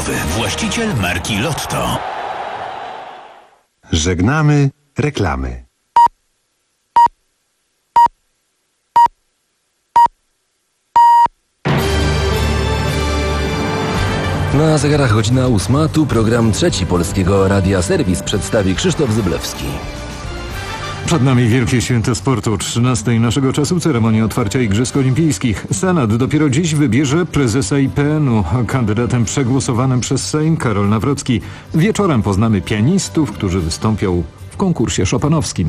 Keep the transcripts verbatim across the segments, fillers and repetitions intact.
sportowy, właściciel marki Lotto. Żegnamy reklamy. Na zegarach godzina ósma, tu program trzeci Polskiego Radia Serwis przedstawi Krzysztof Zyblewski. Przed nami wielkie święto sportu. O trzynastej naszego czasu ceremonia otwarcia Igrzysk Olimpijskich. Senat dopiero dziś wybierze prezesa I P N u. Kandydatem przegłosowanym przez Sejm Karol Nawrocki. Wieczorem poznamy pianistów, którzy wystąpią w konkursie szopanowskim.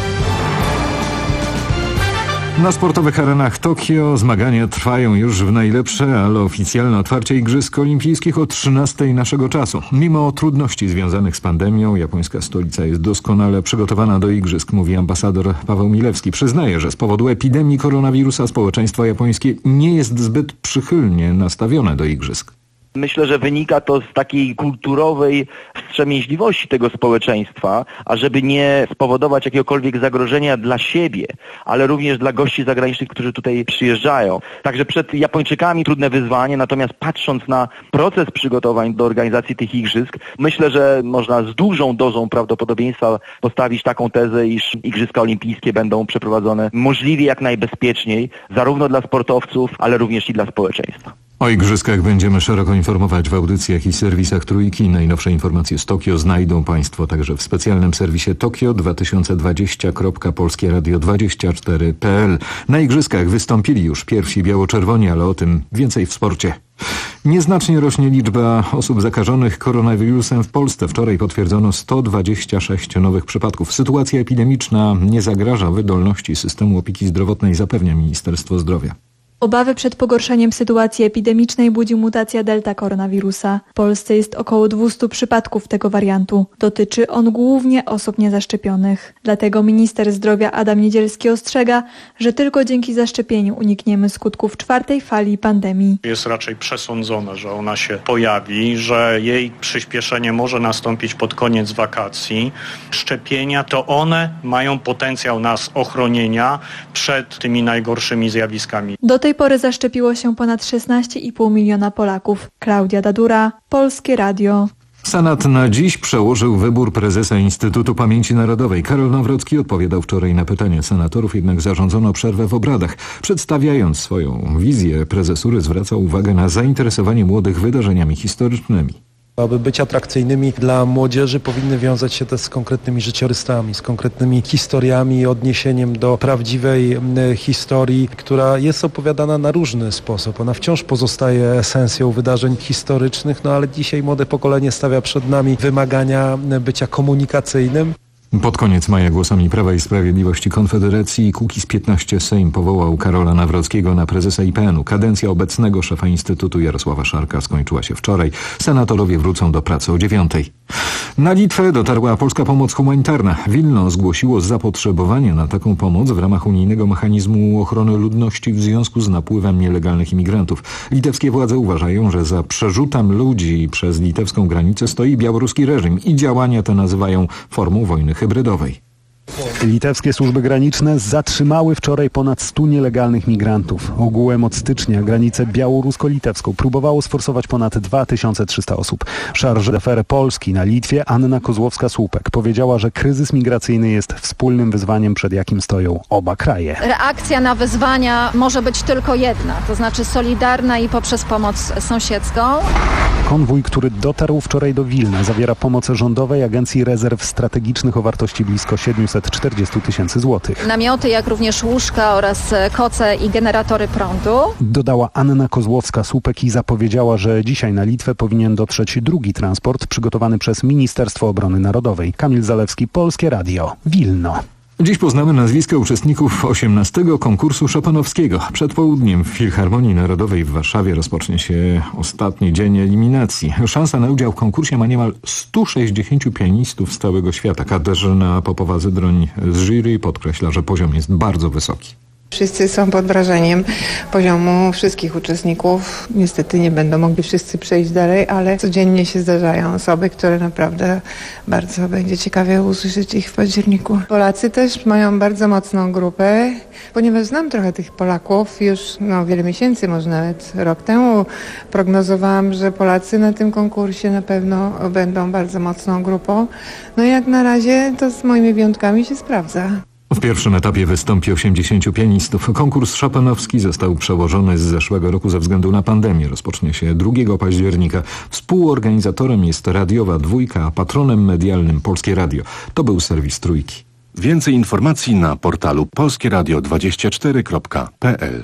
Na sportowych arenach Tokio zmagania trwają już w najlepsze, ale oficjalne otwarcie Igrzysk Olimpijskich o trzynastej naszego czasu. Mimo trudności związanych z pandemią, japońska stolica jest doskonale przygotowana do Igrzysk, mówi ambasador Paweł Milewski. Przyznaje, że z powodu epidemii koronawirusa społeczeństwo japońskie nie jest zbyt przychylnie nastawione do Igrzysk. Myślę, że wynika to z takiej kulturowej wstrzemięźliwości tego społeczeństwa, ażeby nie spowodować jakiegokolwiek zagrożenia dla siebie, ale również dla gości zagranicznych, którzy tutaj przyjeżdżają. Także przed Japończykami trudne wyzwanie, natomiast patrząc na proces przygotowań do organizacji tych igrzysk, myślę, że można z dużą dozą prawdopodobieństwa postawić taką tezę, iż Igrzyska Olimpijskie będą przeprowadzone możliwie jak najbezpieczniej, zarówno dla sportowców, ale również i dla społeczeństwa. O igrzyskach będziemy szeroko informować w audycjach i serwisach Trójki. Najnowsze informacje z Tokio znajdą Państwo także w specjalnym serwisie Tokio dwa tysiące dwadzieścia kropka polskie radio dwadzieścia cztery kropka p l. Na igrzyskach wystąpili już pierwsi biało-czerwoni, ale o tym więcej w sporcie. Nieznacznie rośnie liczba osób zakażonych koronawirusem w Polsce. Wczoraj potwierdzono sto dwadzieścia sześć nowych przypadków. Sytuacja epidemiczna nie zagraża wydolności systemu opieki zdrowotnej, zapewnia Ministerstwo Zdrowia. Obawy przed pogorszeniem sytuacji epidemicznej budzi mutacja delta koronawirusa. W Polsce jest około dwieście przypadków tego wariantu. Dotyczy on głównie osób niezaszczepionych. Dlatego minister zdrowia Adam Niedzielski ostrzega, że tylko dzięki zaszczepieniu unikniemy skutków czwartej fali pandemii. Jest raczej przesądzone, że ona się pojawi, że jej przyspieszenie może nastąpić pod koniec wakacji. Szczepienia to one mają potencjał nas ochronienia przed tymi najgorszymi zjawiskami. Do tej pory zaszczepiło się ponad szesnaście i pół miliona Polaków. Klaudia Dadura, Polskie Radio. Senat na dziś przełożył wybór prezesa Instytutu Pamięci Narodowej. Karol Nawrocki odpowiadał wczoraj na pytania senatorów, jednak zarządzono przerwę w obradach. Przedstawiając swoją wizję, prezesury zwraca uwagę na zainteresowanie młodych wydarzeniami historycznymi. Aby być atrakcyjnymi dla młodzieży, powinny wiązać się też z konkretnymi życiorysami, z konkretnymi historiami, odniesieniem do prawdziwej historii, która jest opowiadana na różny sposób. Ona wciąż pozostaje esencją wydarzeń historycznych, no ale dzisiaj młode pokolenie stawia przed nami wymagania bycia komunikacyjnym. Pod koniec maja głosami Prawa i Sprawiedliwości, Konfederacji i Kukiz piętnaście Sejm powołał Karola Nawrockiego na prezesa I P N u. Kadencja obecnego szefa Instytutu Jarosława Szarka skończyła się wczoraj. Senatorowie wrócą do pracy o dziewiątej. Na Litwę dotarła polska pomoc humanitarna. Wilno zgłosiło zapotrzebowanie na taką pomoc w ramach unijnego mechanizmu ochrony ludności w związku z napływem nielegalnych imigrantów. Litewskie władze uważają, że za przerzutem ludzi przez litewską granicę stoi białoruski reżim i działania te nazywają formą wojny hybrydowej. Litewskie służby graniczne zatrzymały wczoraj ponad stu nielegalnych migrantów. Ogółem od stycznia granicę białorusko-litewską próbowało sforsować ponad dwa tysiące trzysta osób. Charge d'affaires Polski na Litwie Anna Kozłowska-Słupek powiedziała, że kryzys migracyjny jest wspólnym wyzwaniem, przed jakim stoją oba kraje. Reakcja na wyzwania może być tylko jedna, to znaczy solidarna i poprzez pomoc sąsiedzką. Konwój, który dotarł wczoraj do Wilna, zawiera pomoc rządowej Agencji Rezerw Strategicznych o wartości blisko siedemset czterdzieści tysięcy złotych. Namioty, jak również łóżka oraz koce i generatory prądu. Dodała Anna Kozłowska-Słupek i zapowiedziała, że dzisiaj na Litwę powinien dotrzeć drugi transport przygotowany przez Ministerstwo Obrony Narodowej. Kamil Zalewski, Polskie Radio, Wilno. Dziś poznamy nazwiska uczestników osiemnastego konkursu szopanowskiego. Przed południem w Filharmonii Narodowej w Warszawie rozpocznie się ostatni dzień eliminacji. Szansa na udział w konkursie ma niemal stu sześćdziesięciu pianistów z całego świata. Katarzyna Popowa-Zydroń z jury podkreśla, że poziom jest bardzo wysoki. Wszyscy są pod wrażeniem poziomu wszystkich uczestników. Niestety nie będą mogli wszyscy przejść dalej, ale codziennie się zdarzają osoby, które naprawdę bardzo będzie ciekawie usłyszeć ich w październiku. Polacy też mają bardzo mocną grupę, ponieważ znam trochę tych Polaków już no, wiele miesięcy, może nawet rok temu prognozowałam, że Polacy na tym konkursie na pewno będą bardzo mocną grupą. No i jak na razie to z moimi wyjątkami się sprawdza. W pierwszym etapie wystąpi osiemdziesięciu pianistów. Konkurs szopenowski został przełożony z zeszłego roku ze względu na pandemię. Rozpocznie się drugiego października. Współorganizatorem jest Radiowa Dwójka, a patronem medialnym Polskie Radio. To był serwis Trójki. Więcej informacji na portalu polskie radio dwadzieścia cztery kropka p l.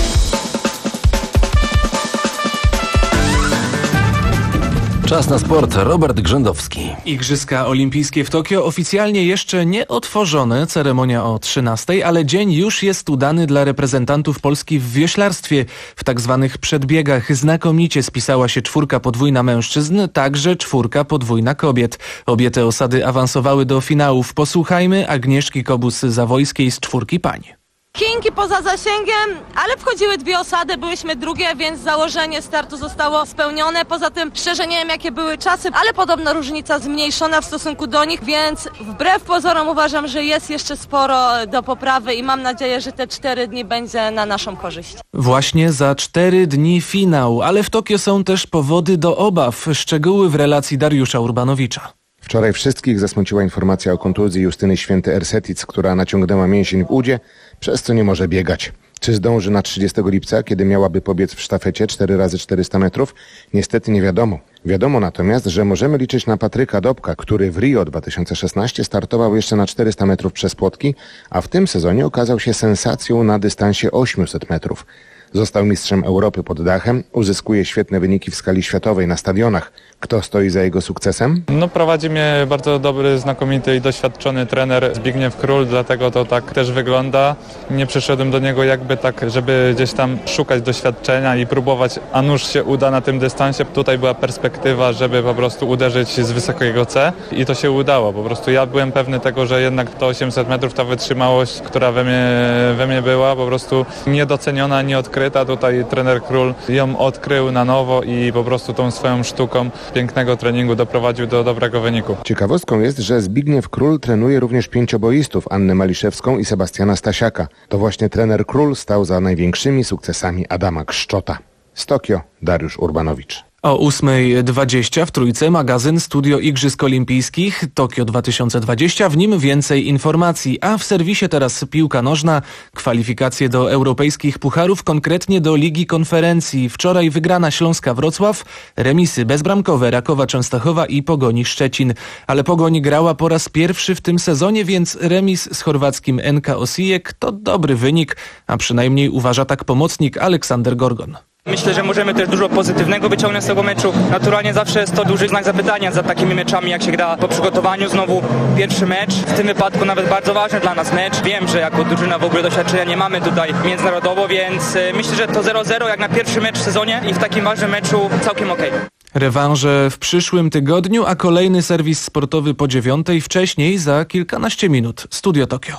Czas na sport. Robert Grzędowski. Igrzyska Olimpijskie w Tokio oficjalnie jeszcze nie otworzone. Ceremonia o trzynastej, ale dzień już jest udany dla reprezentantów Polski w wioślarstwie. W tak zwanych przedbiegach znakomicie spisała się czwórka podwójna mężczyzn, także czwórka podwójna kobiet. Obie te osady awansowały do finałów. Posłuchajmy Agnieszki Kobus-Zawojskiej z czwórki pań. Chinki poza zasięgiem, ale wchodziły dwie osady, byłyśmy drugie, więc założenie startu zostało spełnione. Poza tym szczerze nie wiem jakie były czasy, ale podobno różnica zmniejszona w stosunku do nich, więc wbrew pozorom uważam, że jest jeszcze sporo do poprawy i mam nadzieję, że te cztery dni będzie na naszą korzyść. Właśnie za cztery dni finał, ale w Tokio są też powody do obaw. Szczegóły w relacji Dariusza Urbanowicza. Wczoraj wszystkich zasmuciła informacja o kontuzji Justyny Święty-Ersetic, która naciągnęła mięsień w udzie, przez co nie może biegać. Czy zdąży na trzydziestego lipca, kiedy miałaby pobiec w sztafecie cztery razy czterysta metrów? Niestety nie wiadomo. Wiadomo natomiast, że możemy liczyć na Patryka Dobka, który w Rio dwa tysiące szesnastym startował jeszcze na czterysta metrów przez płotki, a w tym sezonie okazał się sensacją na dystansie osiemset metrów. Został mistrzem Europy pod dachem, uzyskuje świetne wyniki w skali światowej na stadionach. Kto stoi za jego sukcesem? No prowadzi mnie bardzo dobry, znakomity i doświadczony trener Zbigniew Król, dlatego to tak też wygląda. Nie przyszedłem do niego jakby tak, żeby gdzieś tam szukać doświadczenia i próbować, a nuż się uda na tym dystansie. Tutaj była perspektywa, żeby po prostu uderzyć z wysokiego C i to się udało. Po prostu ja byłem pewny tego, że jednak to osiemset metrów, ta wytrzymałość, która we mnie, we mnie była, po prostu niedoceniona, nieodkryta. Tutaj trener Król ją odkrył na nowo i po prostu tą swoją sztuką pięknego treningu doprowadził do dobrego wyniku. Ciekawostką jest, że Zbigniew Król trenuje również pięcioboistów, Annę Maliszewską i Sebastiana Stasiaka. To właśnie trener Król stał za największymi sukcesami Adama Kszczota. Z Tokio Dariusz Urbanowicz. O ósmej dwadzieścia w Trójce magazyn Studio Igrzysk Olimpijskich Tokio dwa tysiące dwadzieścia. W nim więcej informacji, a w serwisie teraz piłka nożna, kwalifikacje do europejskich pucharów, konkretnie do Ligi Konferencji. Wczoraj wygrana Śląska Wrocław, remisy bezbramkowe Rakowa Częstochowa i Pogoni Szczecin. Ale Pogoń grała po raz pierwszy w tym sezonie, więc remis z chorwackim N K Osijek to dobry wynik, a przynajmniej uważa tak pomocnik Aleksander Gorgon. Myślę, że możemy też dużo pozytywnego wyciągnąć z tego meczu. Naturalnie zawsze jest to duży znak zapytania za takimi meczami, jak się gra po przygotowaniu. Znowu pierwszy mecz, w tym wypadku nawet bardzo ważny dla nas mecz. Wiem, że jako drużyna w ogóle doświadczenia nie mamy tutaj międzynarodowo, więc myślę, że to zero zero jak na pierwszy mecz w sezonie i w takim ważnym meczu całkiem okej. Okay. Rewanże w przyszłym tygodniu, a kolejny serwis sportowy po dziewiątej, wcześniej za kilkanaście minut. Studio Tokio.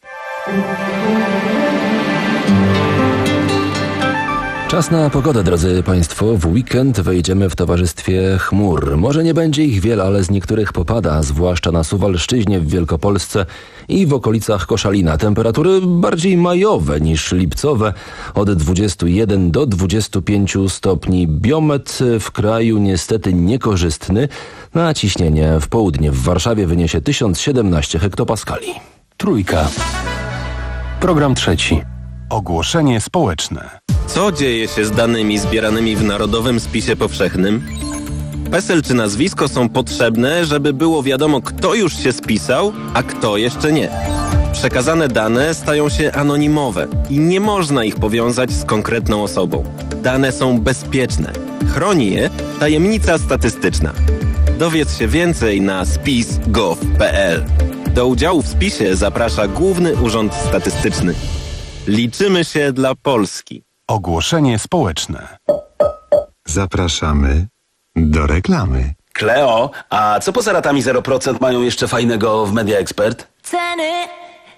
Czas na pogodę, drodzy Państwo. W weekend wejdziemy w towarzystwie chmur. Może nie będzie ich wiele, ale z niektórych popada, zwłaszcza na Suwalszczyźnie, w Wielkopolsce i w okolicach Koszalina. Temperatury bardziej majowe niż lipcowe, od dwudziestu jeden do dwudziestu pięciu stopni. Biometr w kraju niestety niekorzystny, a ciśnienie w południe w Warszawie wyniesie tysiąc siedemnaście hektopaskali. Trójka. Program trzeci. Ogłoszenie społeczne. Co dzieje się z danymi zbieranymi w Narodowym Spisie Powszechnym? PESEL czy nazwisko są potrzebne, żeby było wiadomo, kto już się spisał, a kto jeszcze nie. Przekazane dane stają się anonimowe i nie można ich powiązać z konkretną osobą. Dane są bezpieczne. Chroni je tajemnica statystyczna. Dowiedz się więcej na spis kropka gov kropka p l. Do udziału w spisie zaprasza Główny Urząd Statystyczny. Liczymy się dla Polski. Ogłoszenie społeczne. Zapraszamy do reklamy. Kleo, a co poza ratami zero procent mają jeszcze fajnego w Media Expert? Ceny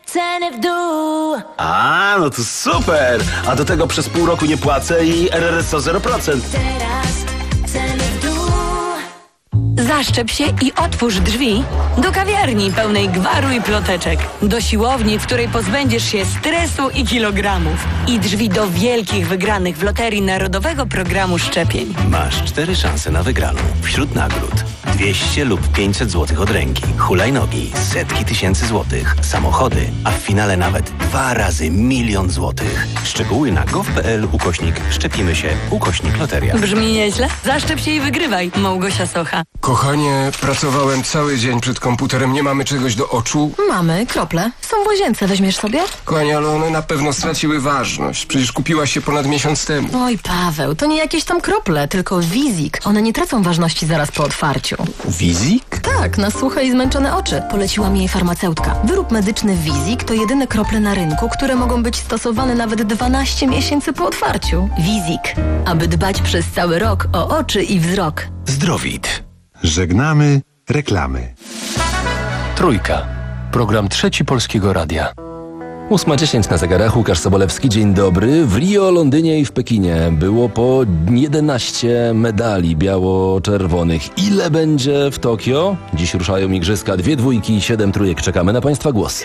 ceny w dół. A, no to super! A do tego przez pół roku nie płacę i R R S O zero procent. Teraz ceny w dół. Zaszczep się i otwórz drzwi do kawiarni pełnej gwaru i ploteczek. Do siłowni, w której pozbędziesz się stresu i kilogramów. I drzwi do wielkich wygranych w Loterii Narodowego Programu Szczepień. Masz cztery szanse na wygraną. Wśród nagród dwieście lub pięćset złotych od ręki, hulajnogi, setki tysięcy złotych, samochody, a w finale nawet dwa razy milion złotych. Szczegóły na gov.pl ukośnik szczepimy się ukośnik loteria. Brzmi nieźle? Zaszczep się i wygrywaj. Małgosia Socha. Kochanie, pracowałem cały dzień przed komputerem, nie mamy czegoś do oczu? Mamy krople. Są w łazience. Weźmiesz sobie? Kochanie, ale one na pewno straciły ważność. Przecież kupiłaś się ponad miesiąc temu. Oj, Paweł, to nie jakieś tam krople, tylko Wizik. One nie tracą ważności zaraz po otwarciu. Wizik? Tak, na suche i zmęczone oczy. Poleciła mi jej farmaceutka. Wyrób medyczny Wizik to jedyne krople na rynku, które mogą być stosowane nawet dwanaście miesięcy po otwarciu. Wizik. Aby dbać przez cały rok o oczy i wzrok. Zdrowit. Żegnamy reklamy. Trójka. Program Trzeci Polskiego Radia. ósma dziesięć na zegarach. Łukasz Sobolewski, dzień dobry. W Rio, Londynie i w Pekinie było po jedenaście medali biało-czerwonych. Ile będzie w Tokio? Dziś ruszają igrzyska. Dwie dwójki i siedem trójek. Czekamy na Państwa głos.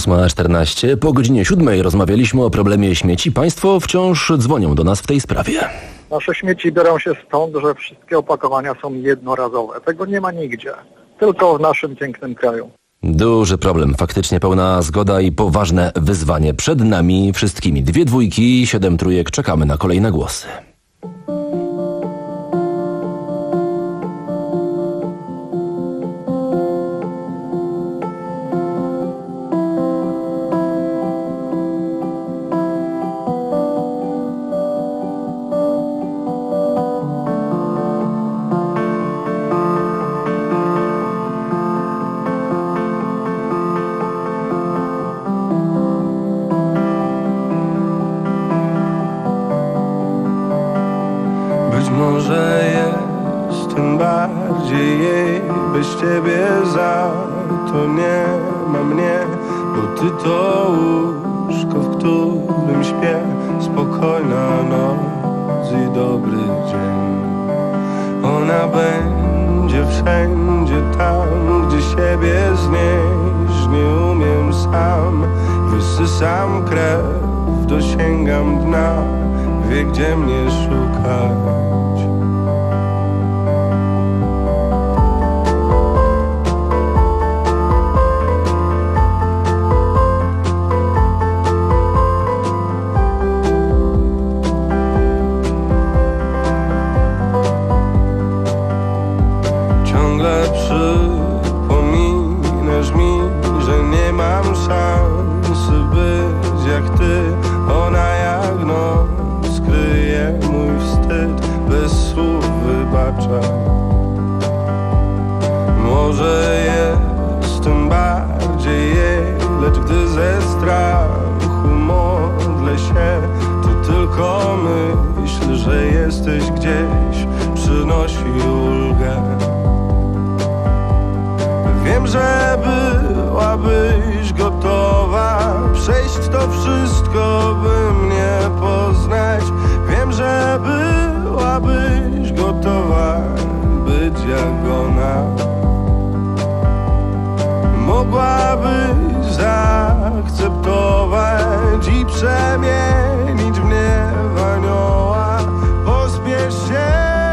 ósma czternaście. Po godzinie siódmej rozmawialiśmy o problemie śmieci. Państwo wciąż dzwonią do nas w tej sprawie. Nasze śmieci biorą się stąd, że wszystkie opakowania są jednorazowe. Tego nie ma nigdzie. Tylko w naszym pięknym kraju. Duży problem, faktycznie pełna zgoda i poważne wyzwanie przed nami wszystkimi. Dwie dwójki, siedem trójek, czekamy na kolejne głosy. Może jestem bardziej jej, bez ciebie za to nie ma mnie, bo ty to łóżko, w którym śpię, spokojna noc i dobry dzień. Ona będzie wszędzie tam, gdzie siebie znieść nie umiem sam. Wysysam krew, dosięgam dna, wie gdzie mnie szukać. Ciągle przypominasz mi, że nie mam szansy być jak ty. Ona jak noc kryje mój wstyd, bez słów wybacza. Może jestem bardziej jej, lecz gdy ze strachu modlę się, to tylko myśl, że jesteś gdzieś, przynosi ulgę. Wiem, że byłabyś gotowa przejść to wszystko, by mnie poznać. Wiem, że byłabyś gotowa być jak ona. Mogłabyś zaakceptować i przemienić mnie w anioła. Pospiesz się,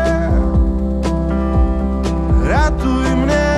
ratuj mnie.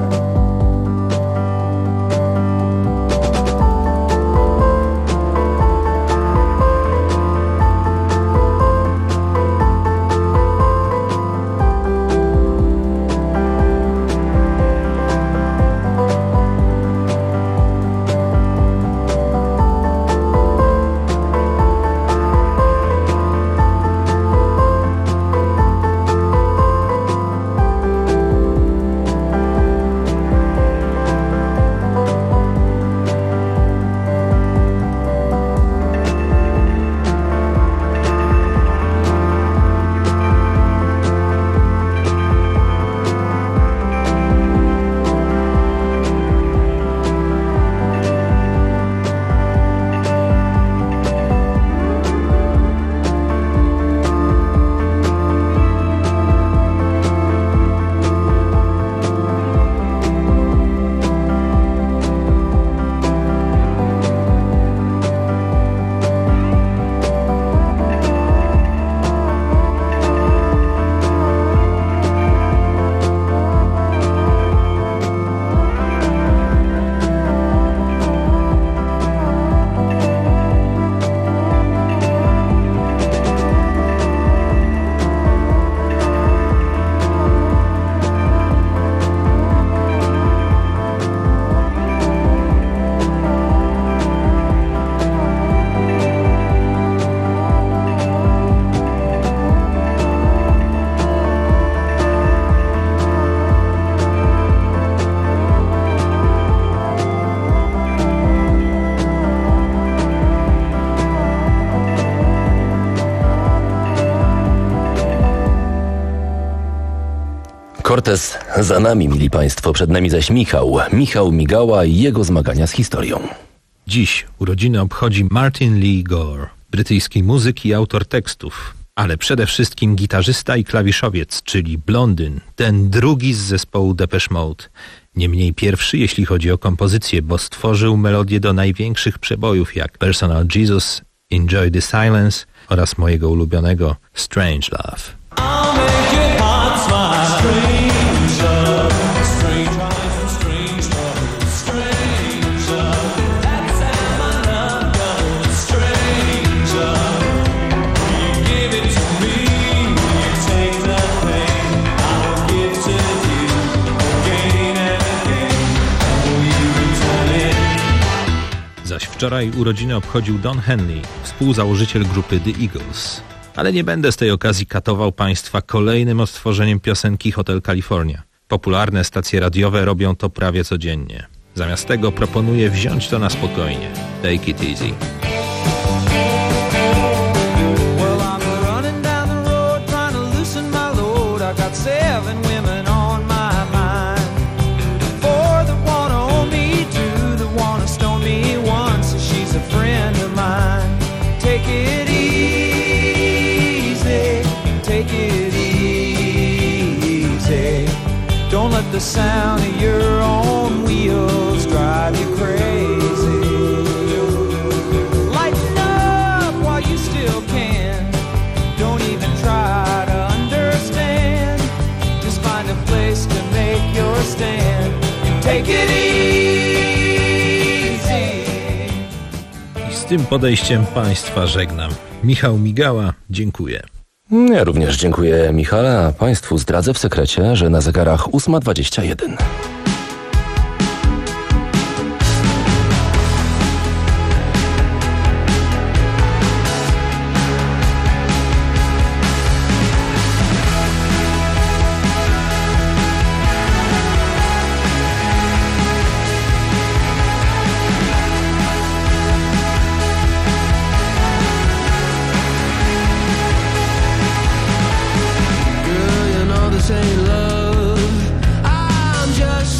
Cortez za nami, mili Państwo, przed nami zaś Michał. Michał Migała i jego zmagania z historią. Dziś urodziny obchodzi Martin Lee Gore, brytyjski muzyk i autor tekstów, ale przede wszystkim gitarzysta i klawiszowiec, czyli blondyn, ten drugi z zespołu Depeche Mode. Niemniej pierwszy, jeśli chodzi o kompozycję, bo stworzył melodię do największych przebojów jak Personal Jesus, Enjoy the Silence oraz mojego ulubionego Strange Love. Zaś wczoraj urodziny obchodził Don Henley, współzałożyciel grupy The Eagles. Ale nie będę z tej okazji katował Państwa kolejnym odtworzeniem piosenki Hotel California. Popularne stacje radiowe robią to prawie codziennie. Zamiast tego proponuję wziąć to na spokojnie. Take it easy. Well, I'm running down the road trying to loosen my load. I got seven women on my mind. Four that wanna own me, two that wanna stone me, one so she's a friend of mine. Take it easy, take it easy. Don't let the sound of your own wheels drive you crazy. Lighten up while you still can. Don't even try to understand. Just find a place to make your stand and take it easy. I z tym podejściem Państwa żegnam. Michał Migała, dziękuję. Ja również dziękuję, Michale, a Państwu zdradzę w sekrecie, że na zegarach ósma dwadzieścia jeden. Girl, you know this ain't love. I'm just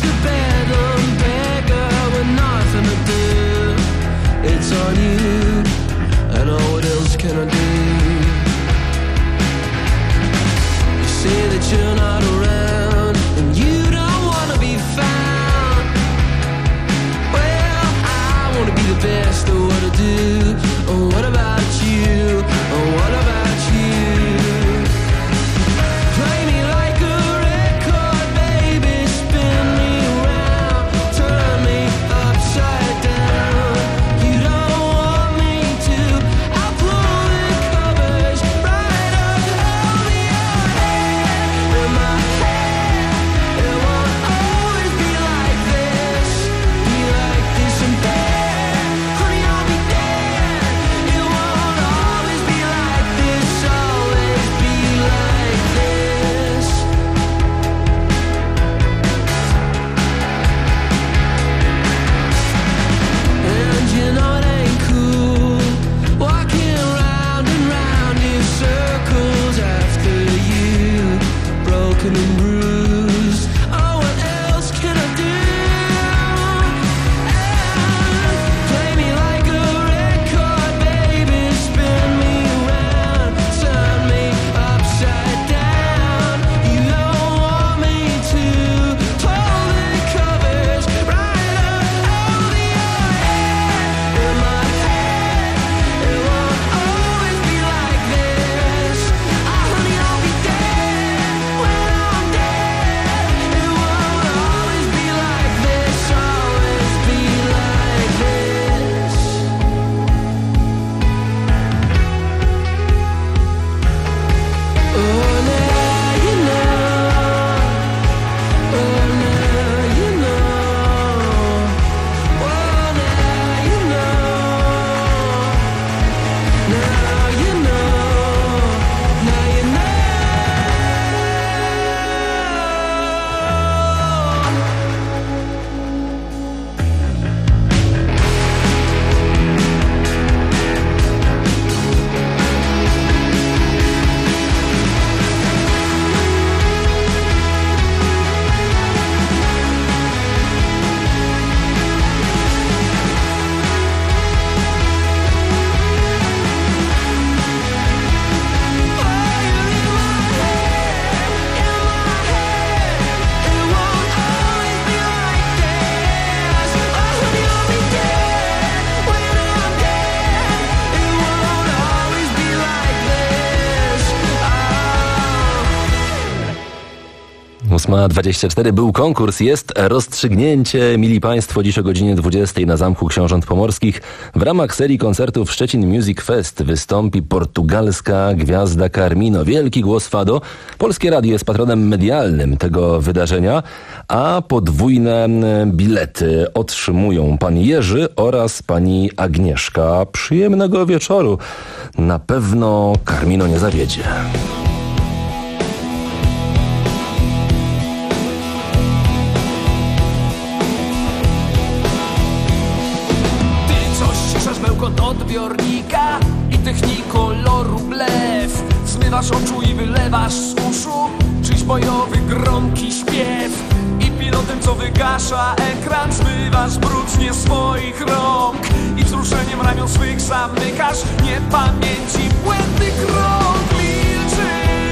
ósma dwadzieścia cztery. Był konkurs, jest rozstrzygnięcie. Mili Państwo, dziś o godzinie dwudziestej na Zamku Książąt Pomorskich w ramach serii koncertów Szczecin Music Fest wystąpi portugalska gwiazda Carmino. Wielki głos Fado. Polskie Radio jest patronem medialnym tego wydarzenia, a podwójne bilety otrzymują pan Jerzy oraz pani Agnieszka. Przyjemnego wieczoru. Na pewno Carmino nie zawiedzie. Od odbiornika i technikoloru blef. Zmywasz oczu i wylewasz z uszu czyś bojowy, gromki śpiew. I pilotem, co wygasza ekran, zmywasz brud nie swoich rąk. I wzruszeniem ramion swych zamykasz niepamięci błędny krąg. Milczysz.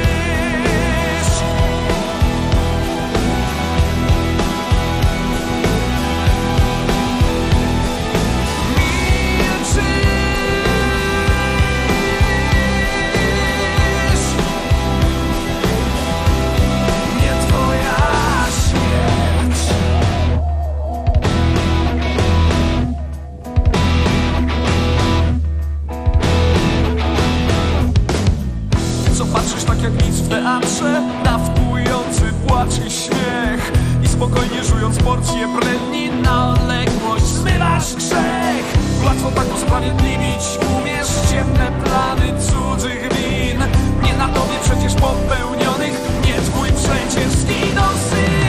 Dawkujący płacz i śmiech. I spokojnie żując porcję bredni na odległość zmywasz grzech. Łatwo tak usprawiedliwić umiesz ciemne plany cudzych win. Nie na tobie przecież popełnionych, nie twój przecież zginął syn.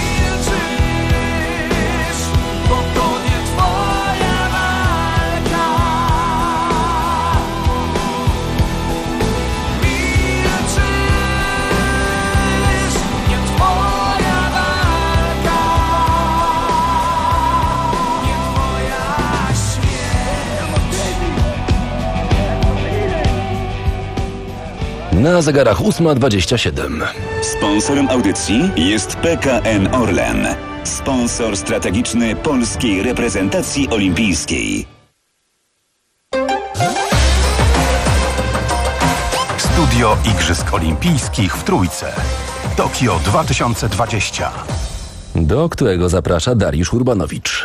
Milczysz, bo to nie twoja walka. Na zegarach ósma dwadzieścia siedem. Sponsorem audycji jest P K N Orlen, sponsor strategiczny polskiej reprezentacji olimpijskiej. Studio Igrzysk Olimpijskich w Trójce. Tokio dwa tysiące dwadzieścia. Do którego zaprasza Dariusz Urbanowicz.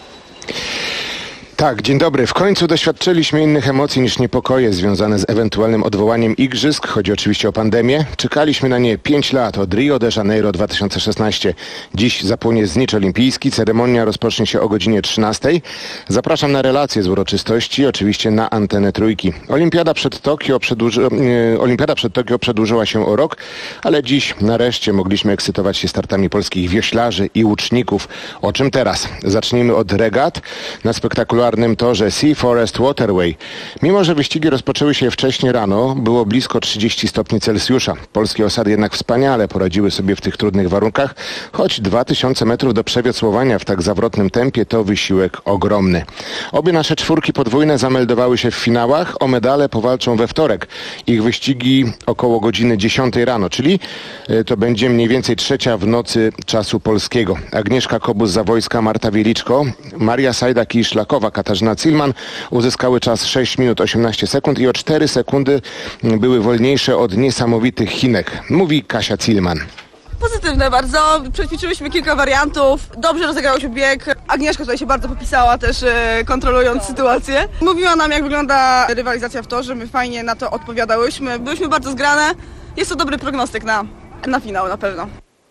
Tak, dzień dobry. W końcu doświadczyliśmy innych emocji niż niepokoje związane z ewentualnym odwołaniem igrzysk. Chodzi oczywiście o pandemię. Czekaliśmy na nie pięć lat, od Rio de Janeiro dwa tysiące szesnaście. Dziś zapłonie znicz olimpijski. Ceremonia rozpocznie się o godzinie trzynastej. Zapraszam na relacje z uroczystości, oczywiście na antenę Trójki. Olimpiada przed Tokio, przedłuży... Olimpiada przed Tokio przedłużyła się o rok, ale dziś nareszcie mogliśmy ekscytować się startami polskich wioślarzy i łuczników. O czym teraz? Zacznijmy od regat na spektakularnym torze Sea Forest Waterway. Mimo że wyścigi rozpoczęły się wcześnie rano, było blisko trzydzieści stopni Celsjusza. Polskie osady jednak wspaniale poradziły sobie w tych trudnych warunkach, choć dwa tysiące metrów do przewiosłowania w tak zawrotnym tempie to wysiłek ogromny. Obie nasze czwórki podwójne zameldowały się w finałach, o medale powalczą we wtorek. Ich wyścigi około godziny dziesiątej rano, czyli to będzie mniej więcej trzecia w nocy czasu polskiego. Agnieszka Kobus-Zawojska, Marta Wieliczko, Maria Sajdak i Szlakowa, Katarzyna Zillmann uzyskały czas sześć minut osiemnaście sekund i o cztery sekundy były wolniejsze od niesamowitych Chinek. Mówi Kasia Zillmann. Pozytywne bardzo. Przećwiczyłyśmy kilka wariantów. Dobrze rozegrał się bieg. Agnieszka tutaj się bardzo popisała też e, kontrolując sytuację. Mówiła nam, jak wygląda rywalizacja w torze. My fajnie na to odpowiadałyśmy. Byłyśmy bardzo zgrane. Jest to dobry prognostyk na, na finał na pewno.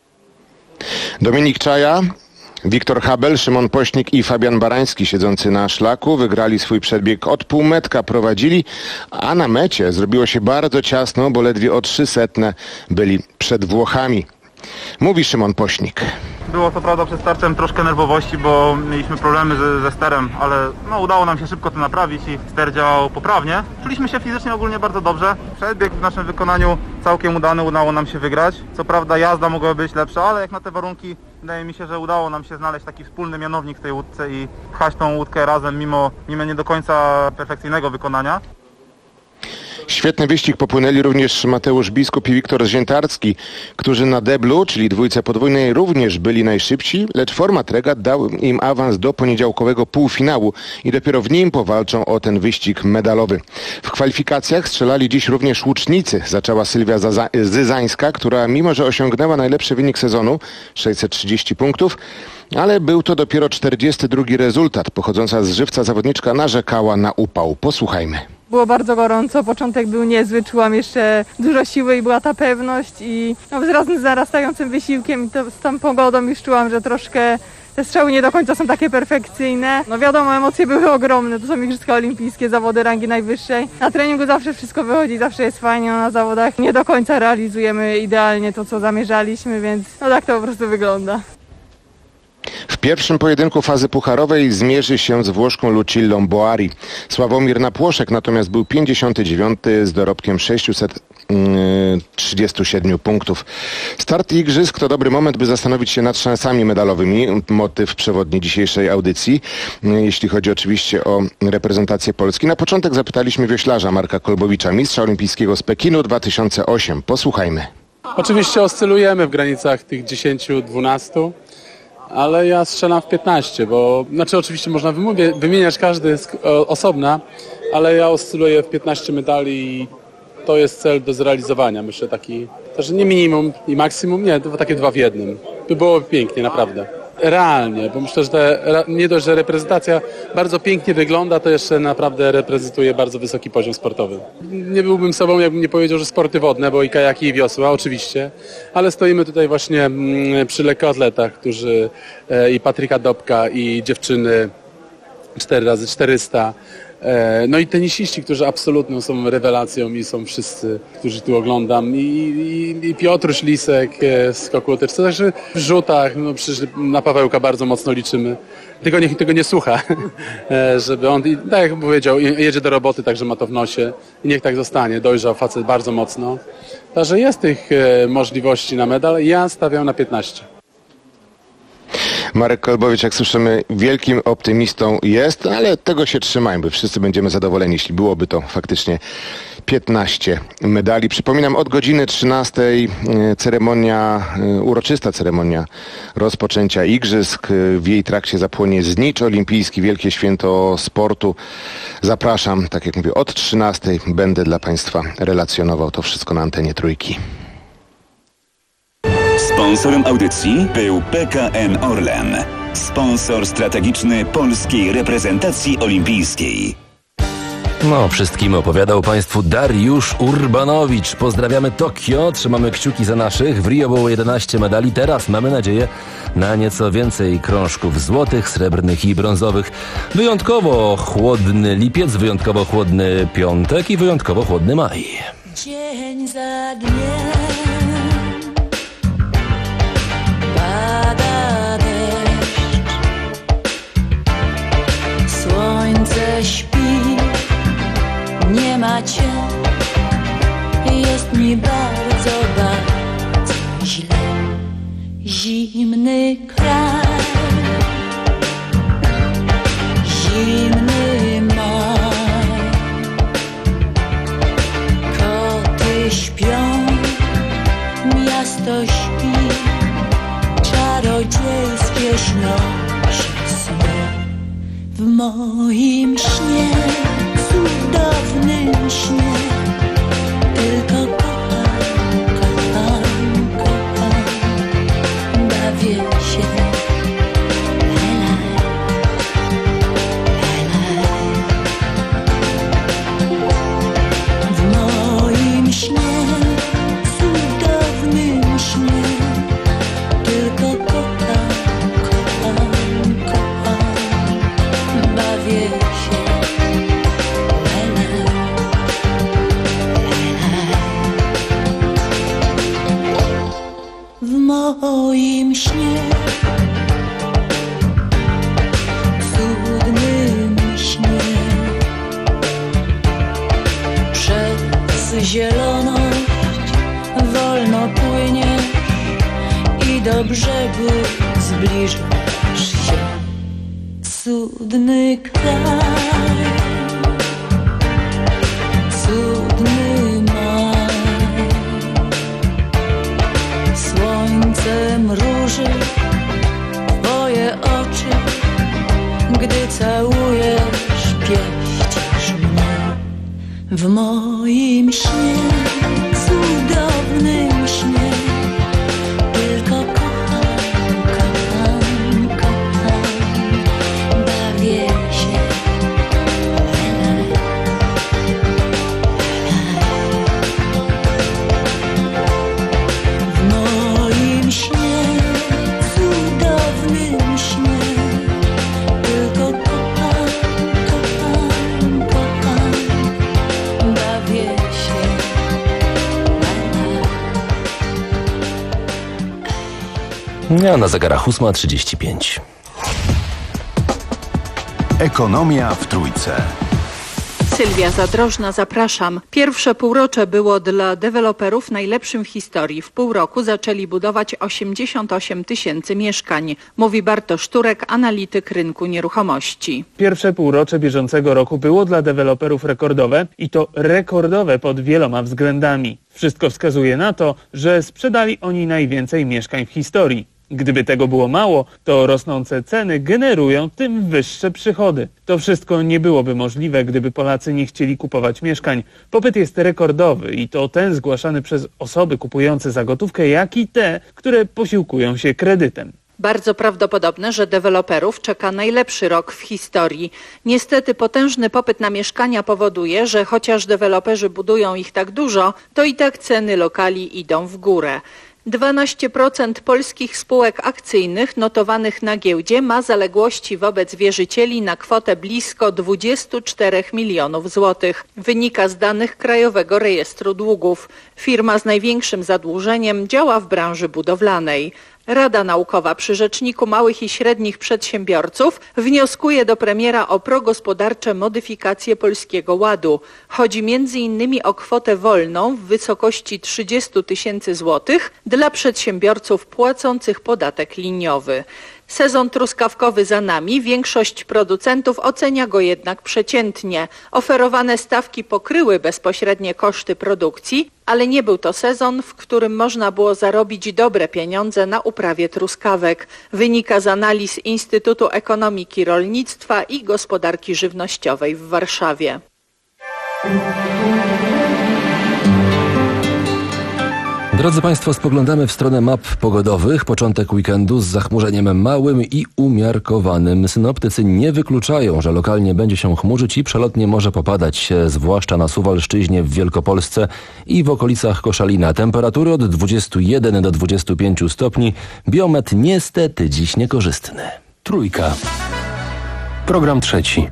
Dominik Czaja, Wiktor Habel, Szymon Pośnik i Fabian Barański siedzący na szlaku wygrali swój przedbieg od półmetka, prowadzili, a na mecie zrobiło się bardzo ciasno, bo ledwie o trzy setne byli przed Włochami. Mówi Szymon Pośnik. Było to prawda przed startem troszkę nerwowości, bo mieliśmy problemy ze, ze sterem, ale no, udało nam się szybko to naprawić i ster działał poprawnie. Czuliśmy się fizycznie ogólnie bardzo dobrze. Przedbieg w naszym wykonaniu całkiem udany, udało nam się wygrać. Co prawda jazda mogła być lepsza, ale jak na te warunki wydaje mi się, że udało nam się znaleźć taki wspólny mianownik w tej łódce i pchać tą łódkę razem mimo, mimo nie do końca perfekcyjnego wykonania. Świetny wyścig popłynęli również Mateusz Biskup i Wiktor Ziętarski, którzy na deblu, czyli dwójce podwójnej, również byli najszybsi, lecz format regat dał im awans do poniedziałkowego półfinału i dopiero w nim powalczą o ten wyścig medalowy. W kwalifikacjach strzelali dziś również łucznicy. Zaczęła Sylwia Zaza- Zyzańska, która mimo, że osiągnęła najlepszy wynik sezonu, sześćset trzydzieści punktów, ale był to dopiero czterdziesty drugi rezultat. Pochodząca z Żywca zawodniczka narzekała na upał. Posłuchajmy. Było bardzo gorąco, początek był niezły, czułam jeszcze dużo siły i była ta pewność i no, wraz z narastającym wysiłkiem i to, z tą pogodą już czułam, że troszkę te strzały nie do końca są takie perfekcyjne. No wiadomo, emocje były ogromne, to są Igrzyska Olimpijskie, zawody rangi najwyższej. Na treningu zawsze wszystko wychodzi, zawsze jest fajnie, no, na zawodach nie do końca realizujemy idealnie to, co zamierzaliśmy, więc no tak to po prostu wygląda. W pierwszym pojedynku fazy pucharowej zmierzy się z Włoszką Lucillą Boari. Sławomir Napłoszek natomiast był pięćdziesiąty dziewiąty z dorobkiem sześćset trzydziestu siedmiu punktów. Start igrzysk to dobry moment, by zastanowić się nad szansami medalowymi. Motyw przewodni dzisiejszej audycji, jeśli chodzi oczywiście o reprezentację Polski. Na początek zapytaliśmy wioślarza Marka Kolbowicza, mistrza olimpijskiego z Pekinu dwa tysiące ósmego. Posłuchajmy. Oczywiście oscylujemy w granicach tych dziesięciu dwunastu. Ale ja strzelam w piętnaście, bo znaczy oczywiście można wymówię, wymieniać każdy z osobna, ale ja oscyluję w piętnaście medali i to jest cel do zrealizowania. Myślę taki, też nie minimum i maksimum, nie, to takie dwa w jednym. By było pięknie, naprawdę. Realnie, bo myślę, że te, nie dość, że reprezentacja bardzo pięknie wygląda, to jeszcze naprawdę reprezentuje bardzo wysoki poziom sportowy. Nie byłbym sobą, jakbym nie powiedział, że sporty wodne, bo i kajaki, i wiosła, oczywiście, ale stoimy tutaj właśnie przy lekkoatletach, którzy i Patryka Dobka, i dziewczyny cztery razy czterysta. No i tenisiści, którzy absolutną są rewelacją i są wszyscy, którzy tu oglądam. I, i, i Piotruś Lisek z skoku łoteczce. Także w rzutach, no przecież na Pawełka bardzo mocno liczymy. Tylko niech tego nie słucha, żeby on, tak jak powiedział, jedzie do roboty, także ma to w nosie. I niech tak zostanie. Dojrzał facet bardzo mocno. Także jest tych możliwości na medal. Ja stawiam na piętnaście. Marek Kolbowicz, jak słyszymy, wielkim optymistą jest, ale tego się trzymajmy, wszyscy będziemy zadowoleni, jeśli byłoby to faktycznie piętnaście medali. Przypominam, od godziny trzynastej ceremonia, uroczysta ceremonia rozpoczęcia igrzysk. W jej trakcie zapłonie znicz olimpijski, wielkie święto sportu. Zapraszam, tak jak mówię, od trzynastej będę dla Państwa relacjonował to wszystko na antenie Trójki. Sponsorem audycji był P K N Orlen, sponsor strategiczny polskiej reprezentacji olimpijskiej. No, wszystkim opowiadał Państwu Dariusz Urbanowicz. Pozdrawiamy Tokio, trzymamy kciuki za naszych. W Rio było jedenaście medali, teraz mamy nadzieję na nieco więcej krążków złotych, srebrnych i brązowych. Wyjątkowo chłodny lipiec, wyjątkowo chłodny piątek i wyjątkowo chłodny maj. Dzień za dniem pada deszcz, słońce śpi, nie ma cię, jest mi bardzo, bardzo źle. Zimny kraj, zimny maj, koty śpią, miasto śpi, czarodziejskie śnią się sny. W moim śnie, cudownym śnie, tylko kocham, kocham, kocham, bawię się. Lelaj, lelaj. W moim śnie, cudownym śnie, tylko kocham, kocham, kocham, bawię się. W moim śnie, cudnym śnie, przez zieloność wolno płyniesz i do brzegu zbliżasz się. Cudny kraj, cudny A na zegarach ósma trzydzieści pięć. Ekonomia w Trójce. Sylwia Zadrożna, zapraszam. Pierwsze półrocze było dla deweloperów najlepszym w historii. W pół roku zaczęli budować osiemdziesiąt osiem tysięcy mieszkań, mówi Bartosz Turek, analityk rynku nieruchomości. Pierwsze półrocze bieżącego roku było dla deweloperów rekordowe i to rekordowe pod wieloma względami. Wszystko wskazuje na to, że sprzedali oni najwięcej mieszkań w historii. Gdyby tego było mało, to rosnące ceny generują tym wyższe przychody. To wszystko nie byłoby możliwe, gdyby Polacy nie chcieli kupować mieszkań. Popyt jest rekordowy i to ten zgłaszany przez osoby kupujące za gotówkę, jak i te, które posiłkują się kredytem. Bardzo prawdopodobne, że deweloperów czeka najlepszy rok w historii. Niestety potężny popyt na mieszkania powoduje, że chociaż deweloperzy budują ich tak dużo, to i tak ceny lokali idą w górę. dwanaście procent polskich spółek akcyjnych notowanych na giełdzie ma zaległości wobec wierzycieli na kwotę blisko dwadzieścia cztery milionów złotych. Wynika z danych Krajowego Rejestru Długów. Firma z największym zadłużeniem działa w branży budowlanej. Rada Naukowa przy Rzeczniku Małych i Średnich Przedsiębiorców wnioskuje do premiera o progospodarcze modyfikacje Polskiego Ładu. Chodzi między innymi o kwotę wolną w wysokości trzydzieści tysięcy złotych dla przedsiębiorców płacących podatek liniowy. Sezon truskawkowy za nami, większość producentów ocenia go jednak przeciętnie. Oferowane stawki pokryły bezpośrednie koszty produkcji, ale nie był to sezon, w którym można było zarobić dobre pieniądze na uprawie truskawek. Wynika z analiz Instytutu Ekonomiki Rolnictwa i Gospodarki Żywnościowej w Warszawie. Drodzy Państwo, spoglądamy w stronę map pogodowych. Początek weekendu z zachmurzeniem małym i umiarkowanym. Synoptycy nie wykluczają, że lokalnie będzie się chmurzyć i przelotnie może popadać, zwłaszcza na Suwalszczyźnie, w Wielkopolsce i w okolicach Koszalina. Temperatury od dwudziestu jeden do dwudziestu pięciu stopni. Biometr niestety dziś niekorzystny. Trójka. Program trzeci.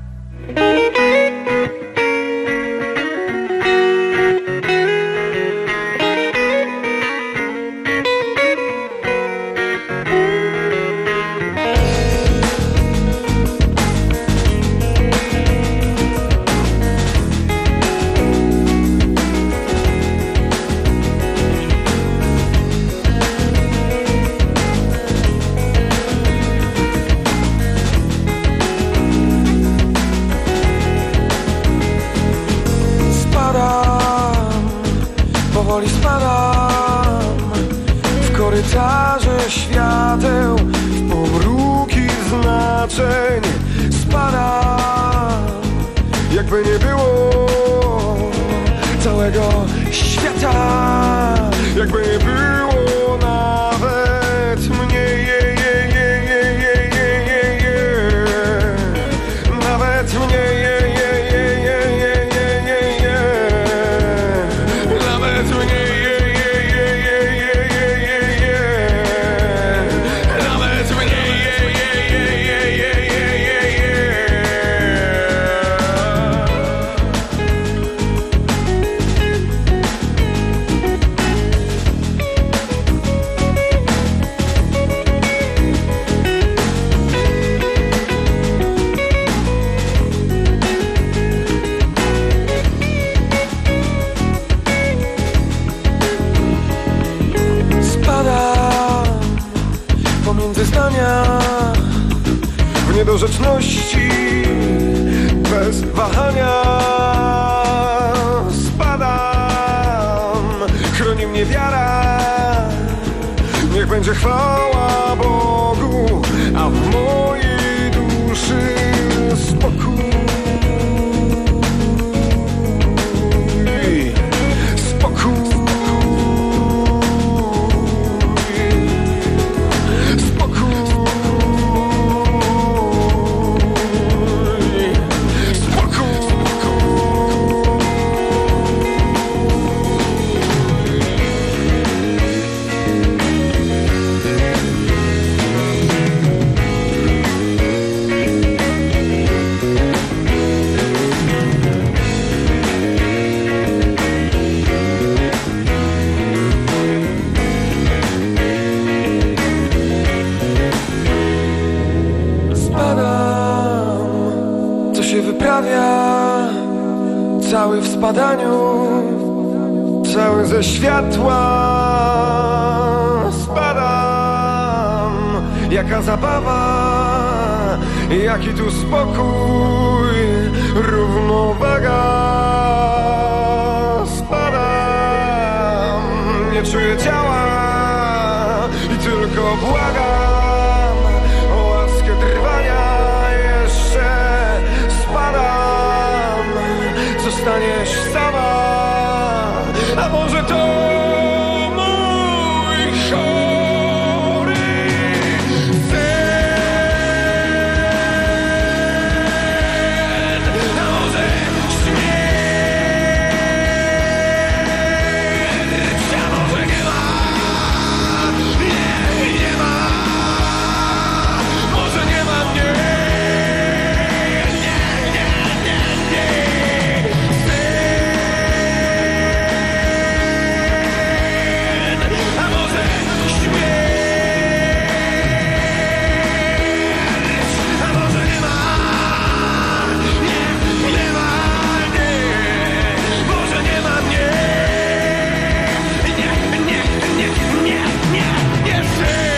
Niedorzeczności bez wahania spadam, chroni mnie wiara, niech będzie chwała Bogu, a w mojej duszy spokój. spadaniu, cały ze światła spadam. Jaka zabawa, jaki tu spokój, równowaga. Spadam, nie czuję ciała i tylko błagam o łaskę trwania. Jeszcze spadam, zostaniesz sama, a może to mój chory sen, a może śmierć, a może nie ma, nie, nie ma, może nie ma mnie, nie, nie, nie, nie. A może śmierć, a może nie ma, nie, nie ma, nie, może nie ma mnie, nie, nie, nie, nie, nie, nie sen.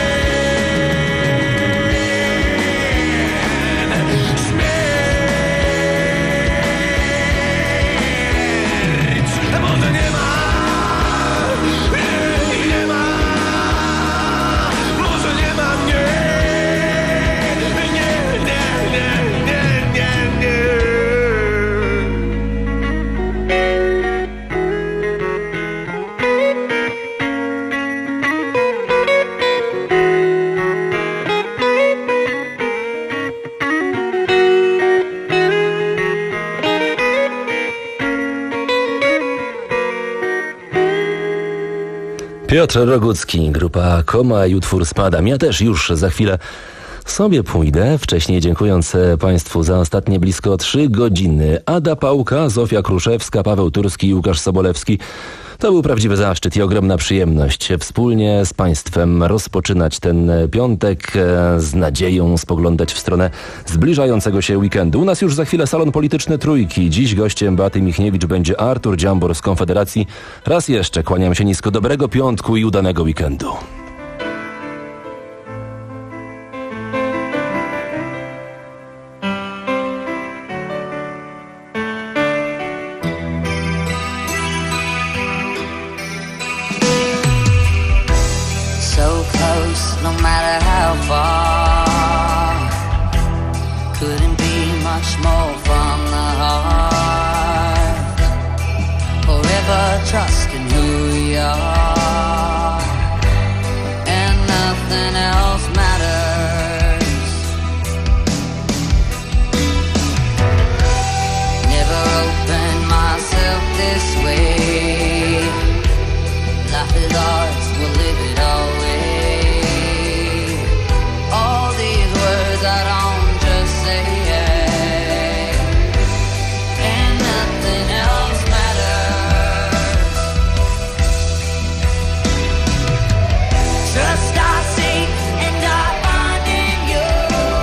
Śmierć, a może nie ma, nie, nie ma, może nie ma mnie, nie, nie, nie, nie, nie, nie. Piotr Rogucki, grupa Koma i utwór Spadam. Ja też już za chwilę sobie pójdę, wcześniej dziękując Państwu za ostatnie blisko trzy godziny. Ada Pałka, Zofia Kruszewska, Paweł Turski i Łukasz Sobolewski. To był prawdziwy zaszczyt i ogromna przyjemność wspólnie z Państwem rozpoczynać ten piątek, z nadzieją spoglądać w stronę zbliżającego się weekendu. U nas już za chwilę salon polityczny Trójki. Dziś gościem Beaty Michniewicz będzie Artur Dziambor z Konfederacji. Raz jeszcze kłaniam się nisko, dobrego piątku i udanego weekendu. So close, no matter how far. Couldn't be much more from the heart. Forever trusting who we are, and nothing else matters. Never opened myself this way. Life is ours, we'll live it always. All these words I don't just say, and nothing else matters. Trust I seek and I find in you.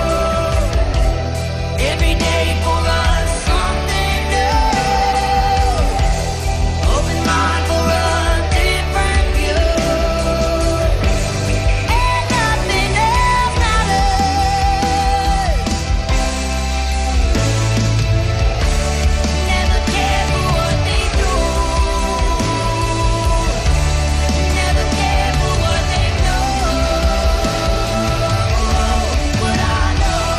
Every day for us something new. Open mind for a different view, and nothing else matters. Never care for what they do. Never care for what they know. But I know.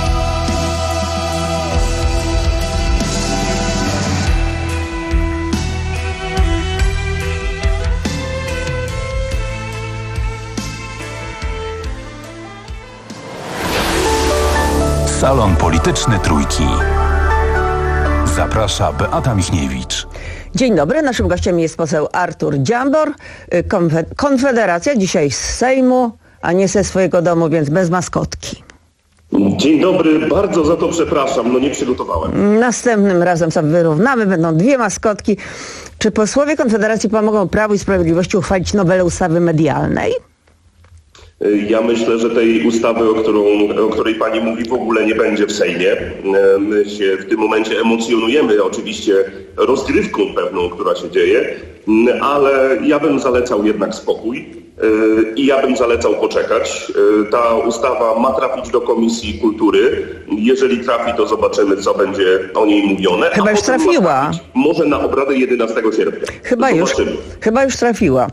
Salon polityczny Trójki. Zaprasza Beata Michniewicz. Dzień dobry, naszym gościem jest poseł Artur Dziambor, y, Konfe- Konfederacja, dzisiaj z Sejmu, a nie ze swojego domu, więc bez maskotki. Dzień dobry, bardzo za to przepraszam, no nie przygotowałem. Następnym razem sobie wyrównamy, będą dwie maskotki. Czy posłowie Konfederacji pomogą Prawu i Sprawiedliwości uchwalić nowelę ustawy medialnej? Ja myślę, że tej ustawy, o, którą, o której pani mówi, w ogóle nie będzie w Sejmie. My się w tym momencie emocjonujemy oczywiście rozgrywką pewną, która się dzieje, ale ja bym zalecał jednak spokój i ja bym zalecał poczekać. Ta ustawa ma trafić do Komisji Kultury. Jeżeli trafi, to zobaczymy, co będzie o niej mówione. Chyba już trafiła. Może na obrady jedenastego sierpnia. Chyba już, chyba już trafiła.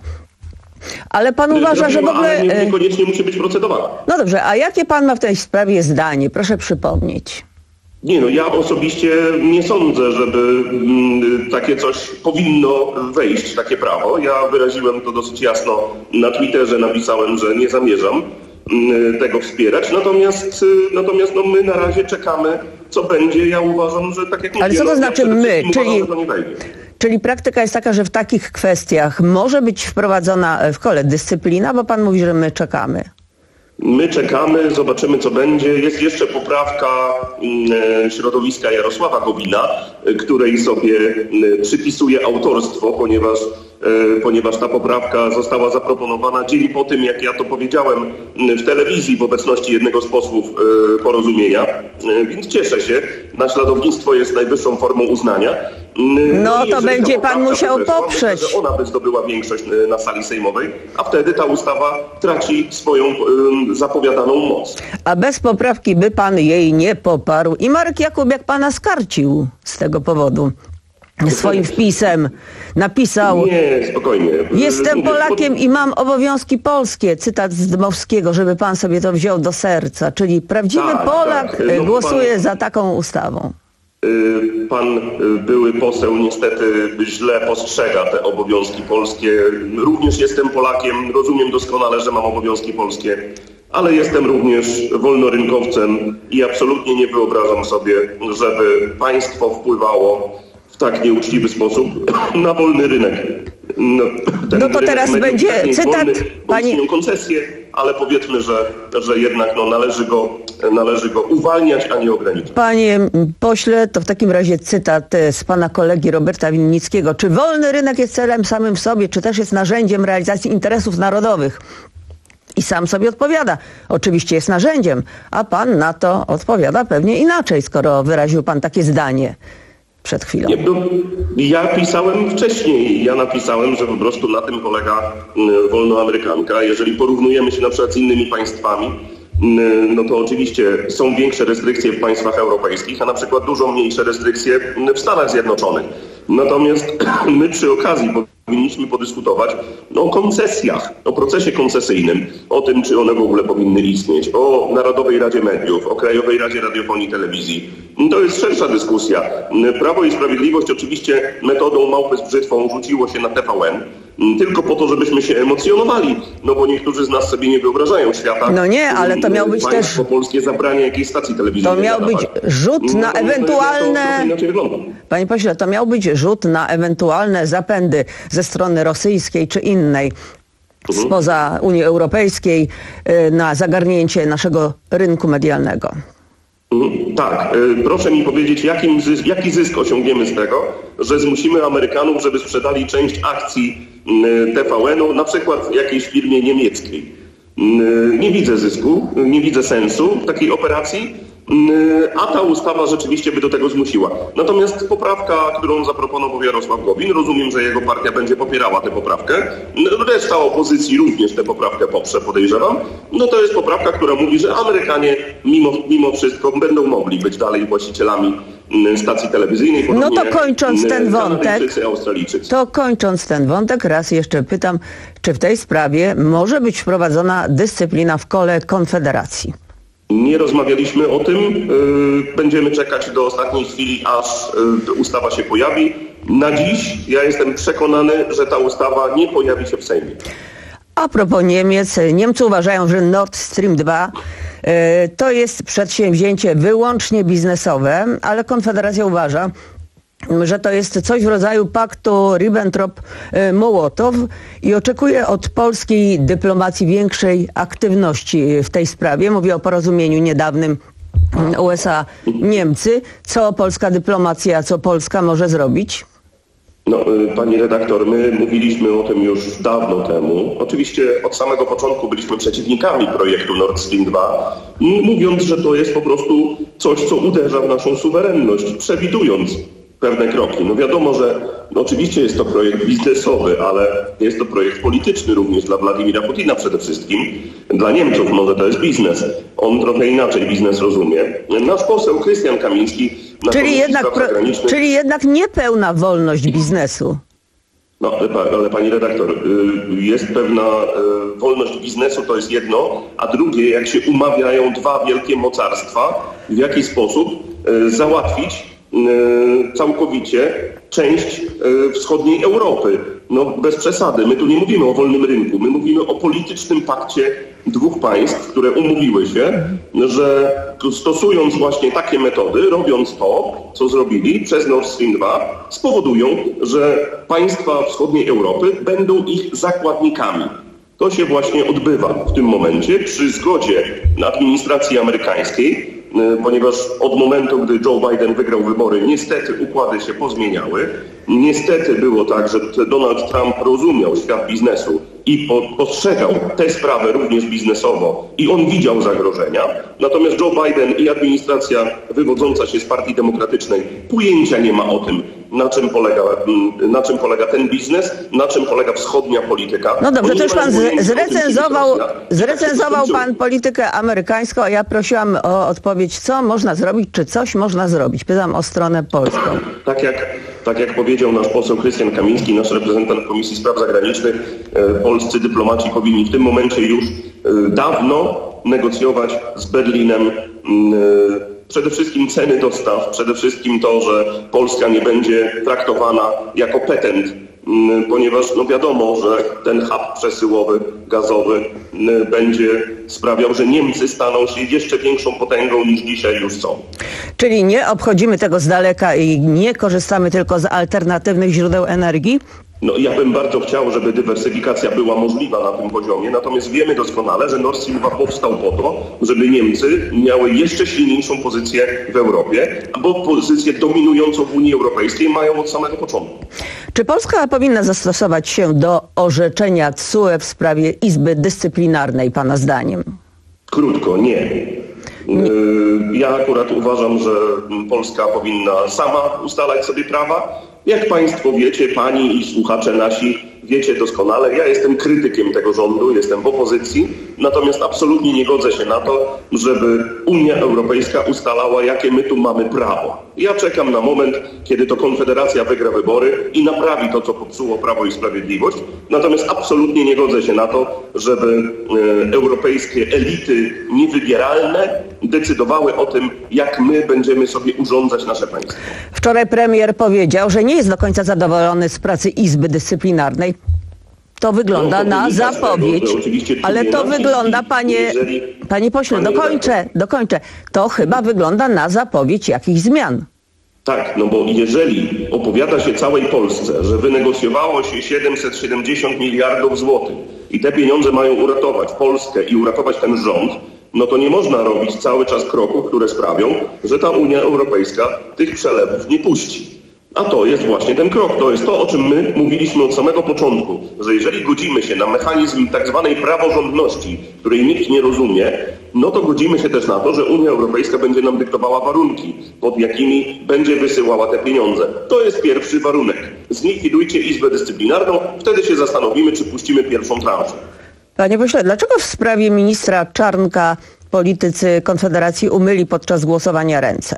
Ale pan uważa, że w ogóle... Ale nie, niekoniecznie musi być procedowana. No dobrze, a jakie pan ma w tej sprawie zdanie? Proszę przypomnieć. Nie no, ja osobiście nie sądzę, żeby mm, takie coś powinno wejść, takie prawo. Ja wyraziłem to dosyć jasno na Twitterze, napisałem, że nie zamierzam mm, tego wspierać. Natomiast, natomiast no, my na razie czekamy, co będzie. Ja uważam, że tak jak mówię... Ale co to no, znaczy ja my? Czyli... Uważam, że to nie wejdzie. Czyli praktyka jest taka, że w takich kwestiach może być wprowadzona w kole dyscyplina, bo pan mówi, że my czekamy. My czekamy, zobaczymy co będzie. Jest jeszcze poprawka e, środowiska Jarosława Gowina, e, której sobie e, przypisuje autorstwo, ponieważ, e, ponieważ ta poprawka została zaproponowana dzień po tym, jak ja to powiedziałem w telewizji w obecności jednego z posłów e, Porozumienia. E, więc cieszę się. Naśladownictwo jest najwyższą formą uznania. No to będzie pan musiał weszła, poprzeć. Myślę, że ona by zdobyła większość na sali sejmowej, a wtedy ta ustawa traci swoją y, zapowiadaną moc. A bez poprawki by pan jej nie poparł. I Marek Jakubiak pana skarcił z tego powodu. Swoim wpisem napisał: Nie, spokojnie. Jestem Mówię, Polakiem i mam obowiązki polskie. Cytat z Dmowskiego, żeby pan sobie to wziął do serca. Czyli prawdziwy Tak, Polak tak. No, głosuje pan- za taką ustawą. Pan były poseł niestety źle postrzega te obowiązki polskie. Również jestem Polakiem, rozumiem doskonale, że mam obowiązki polskie, ale jestem również wolnorynkowcem i absolutnie nie wyobrażam sobie, żeby państwo wpływało w tak nieuczciwy sposób na wolny rynek. No, ten No to rynek teraz mediów będzie tak nie jest cytat wolny, bo pani- istnieją koncesje, ale powiedzmy, że, że jednak no, należy, go, należy go uwalniać, a nie ograniczać. Panie pośle, to w takim razie cytat e, z pana kolegi Roberta Winnickiego. Czy wolny rynek jest celem samym w sobie, czy też jest narzędziem realizacji interesów narodowych? I sam sobie odpowiada. Oczywiście jest narzędziem, a pan na to odpowiada pewnie inaczej, skoro wyraził pan takie zdanie przed chwilą. Nie, no, ja pisałem wcześniej, ja napisałem, że po prostu na tym polega y, wolnoamerykanka. Jeżeli porównujemy się na przykład z innymi państwami, y, no to oczywiście są większe restrykcje w państwach europejskich, a na przykład dużo mniejsze restrykcje w Stanach Zjednoczonych. Natomiast my przy okazji powinniśmy podyskutować no, o koncesjach, o procesie koncesyjnym, o tym, czy one w ogóle powinny istnieć, o Narodowej Radzie Mediów, o Krajowej Radzie Radiofonii i Telewizji. To jest szersza dyskusja. Prawo i Sprawiedliwość oczywiście metodą małpy z brzytwą rzuciło się na T V N, tylko po to, żebyśmy się emocjonowali, no bo niektórzy z nas sobie nie wyobrażają świata. No nie, ale to miał być państwo też... polskie zabrania jakiejś stacji telewizyjnej. To miał być rzut na ewentualne... Panie pośle, to miał być rzut na ewentualne zapędy ze strony rosyjskiej czy innej spoza Unii Europejskiej y, na zagarnięcie naszego rynku medialnego. Mhm, tak, y, proszę mi powiedzieć, jakim zysk, jaki zysk osiągniemy z tego, że zmusimy Amerykanów, żeby sprzedali część akcji y, T V N-u, na przykład jakiejś firmie niemieckiej. Y, nie widzę zysku, nie widzę sensu takiej operacji. A ta ustawa rzeczywiście by do tego zmusiła. Natomiast poprawka, którą zaproponował Jarosław Gowin, rozumiem, że jego partia będzie popierała tę poprawkę. Reszta opozycji również tę poprawkę poprze, podejrzewam. No to jest poprawka, która mówi, że Amerykanie mimo, mimo wszystko będą mogli być dalej właścicielami stacji telewizyjnej. No to kończąc ten wątek, Kanadyjczycy, Australijczycy. to kończąc ten wątek, raz jeszcze pytam, czy w tej sprawie może być wprowadzona dyscyplina w kole Konfederacji? Nie rozmawialiśmy o tym. Będziemy czekać do ostatniej chwili, aż ustawa się pojawi. Na dziś ja jestem przekonany, że ta ustawa nie pojawi się w Sejmie. A propos Niemiec, Niemcy uważają, że Nord Stream dwa e, to jest przedsięwzięcie wyłącznie biznesowe, ale Konfederacja uważa, że to jest coś w rodzaju paktu Ribbentrop-Mołotow i oczekuje od polskiej dyplomacji większej aktywności w tej sprawie. Mówię o porozumieniu niedawnym U S A Niemcy. Co polska dyplomacja, co Polska może zrobić? No, pani redaktor, my mówiliśmy o tym już dawno temu. Oczywiście od samego początku byliśmy przeciwnikami projektu Nord Stream dwa, mówiąc, że to jest po prostu coś, co uderza w naszą suwerenność, przewidując pewne kroki. No wiadomo, że no oczywiście jest to projekt biznesowy, ale jest to projekt polityczny również dla Władimira Putina przede wszystkim. Dla Niemców może to jest biznes. On trochę inaczej biznes rozumie. Nasz poseł Krystian Kamiński... Czyli jednak, pro, czyli jednak niepełna wolność biznesu. No, ale, ale pani redaktor, jest pewna wolność biznesu, to jest jedno, a drugie, jak się umawiają dwa wielkie mocarstwa, w jaki sposób załatwić całkowicie część wschodniej Europy. No bez przesady, my tu nie mówimy o wolnym rynku, my mówimy o politycznym pakcie dwóch państw, które umówiły się, że stosując właśnie takie metody, robiąc to, co zrobili przez Nord Stream dwa, spowodują, że państwa wschodniej Europy będą ich zakładnikami. To się właśnie odbywa w tym momencie przy zgodzie administracji amerykańskiej, ponieważ od momentu, gdy Joe Biden wygrał wybory, niestety układy się pozmieniały. Niestety było tak, że Donald Trump rozumiał świat biznesu i postrzegał tę sprawę również biznesowo i on widział zagrożenia. Natomiast Joe Biden i administracja wywodząca się z Partii Demokratycznej pojęcia nie ma o tym, na czym polega, na czym polega ten biznes, na czym polega wschodnia polityka. No dobrze, to już pan zrecenzował, zrecenzował pan politykę amerykańską, a ja prosiłam o odpowiedź, co można zrobić, czy coś można zrobić. Pytam o stronę polską. Tak jak, tak jak powiedział nasz poseł Krystian Kamiński, nasz reprezentant Komisji Spraw Zagranicznych, polscy dyplomaci powinni w tym momencie już dawno negocjować z Berlinem przede wszystkim ceny dostaw, przede wszystkim to, że Polska nie będzie traktowana jako petent, ponieważ no wiadomo, że ten hub przesyłowy, gazowy będzie sprawiał, że Niemcy staną się jeszcze większą potęgą niż dzisiaj już są. Czyli nie obchodzimy tego z daleka i nie korzystamy tylko z alternatywnych źródeł energii? No ja bym bardzo chciał, żeby dywersyfikacja była możliwa na tym poziomie, natomiast wiemy doskonale, że Nord Stream dwa powstał po to, żeby Niemcy miały jeszcze silniejszą pozycję w Europie, bo pozycję dominującą w Unii Europejskiej mają od samego początku. Czy Polska powinna zastosować się do orzeczenia T S U E w sprawie Izby Dyscyplinarnej, pana zdaniem? Krótko, nie. Ja akurat uważam, że Polska powinna sama ustalać sobie prawa. Jak państwo wiecie, pani i słuchacze nasi, wiecie doskonale, ja jestem krytykiem tego rządu, jestem w opozycji, natomiast absolutnie nie godzę się na to, żeby Unia Europejska ustalała, jakie my tu mamy prawo. Ja czekam na moment, kiedy to Konfederacja wygra wybory i naprawi to, co popsuło Prawo i Sprawiedliwość, natomiast absolutnie nie godzę się na to, żeby e, europejskie elity niewybieralne decydowały o tym, jak my będziemy sobie urządzać nasze państwo. Wczoraj premier powiedział, że nie jest do końca zadowolony z pracy Izby Dyscyplinarnej. To wygląda no, to na zapowiedź, tego, ale to wygląda, panie, jeżeli, panie pośle, panie dokończę, dokończę. To chyba wygląda na zapowiedź jakichś zmian. Tak, no bo jeżeli opowiada się całej Polsce, że wynegocjowało się siedemset siedemdziesiąt miliardów złotych i te pieniądze mają uratować Polskę i uratować ten rząd, no to nie można robić cały czas kroków, które sprawią, że ta Unia Europejska tych przelewów nie puści. A to jest właśnie ten krok. To jest to, o czym my mówiliśmy od samego początku, że jeżeli godzimy się na mechanizm tak zwanej praworządności, której nikt nie rozumie, no to godzimy się też na to, że Unia Europejska będzie nam dyktowała warunki, pod jakimi będzie wysyłała te pieniądze. To jest pierwszy warunek. Zlikwidujcie Izbę Dyscyplinarną, wtedy się zastanowimy, czy puścimy pierwszą transzę. Panie pośle, dlaczego w sprawie ministra Czarnka politycy Konfederacji umyli podczas głosowania ręce?